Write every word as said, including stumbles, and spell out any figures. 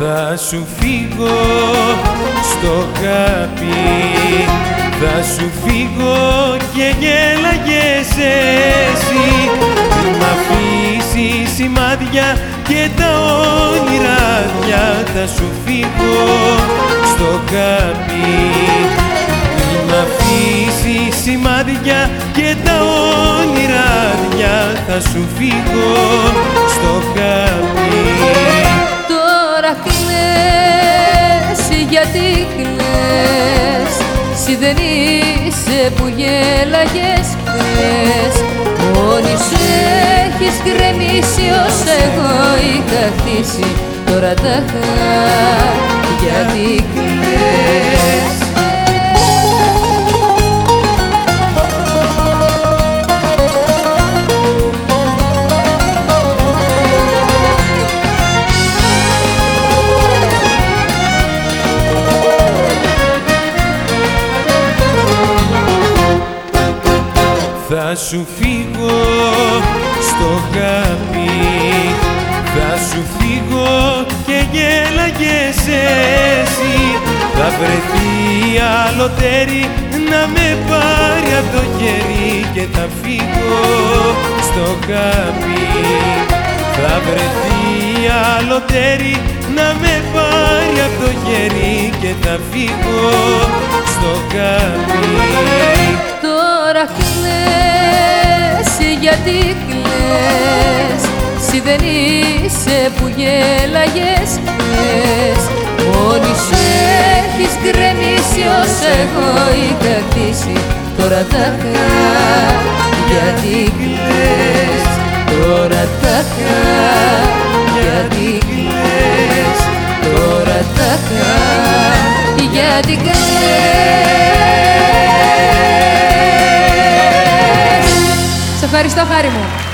Θα σου φύγω στο χάπι, θα σου φύγω και γέλαγες εσύ. Μ' αφήσεις σημάδια και τα όνειράδια, θα σου φύγω στο χάπι. Μ' αφήσεις σημάδια και τα όνειράδια, θα σου φύγω στο χάπι. Τώρα κλαις, γιατί κλαις, συ δεν είσαι που γέλαγες χθες. Μόνη σου έχεις γκρεμίσει ως εγώ είχα χτίσει. Τώρα τα χα, γιατί κλαις. Θα σου φύγω στο χάπι, θα σου φύγω και γέλαγες εσύ. Θα βρεθεί άλλο τέρι να με πάρει από το χέρι και θα φύγω στο χάπι. Θα βρεθεί άλλο τέρι να με πάρει από το χέρι και θα φύγω στο χάπι. Τώρα κλαις, γιατί κλαις, συ δεν είσαι που γέλαγες χθες. Μόνη σου έχεις γκρεμίσει ως εγώ είχα χτίσει. Τώρα τα χα, γιατί κλαις. Τώρα τα χα, γιατί κλαις. Τώρα τα χα, γιατί κλαις. Σε ευχαριστώ, χάρη μου.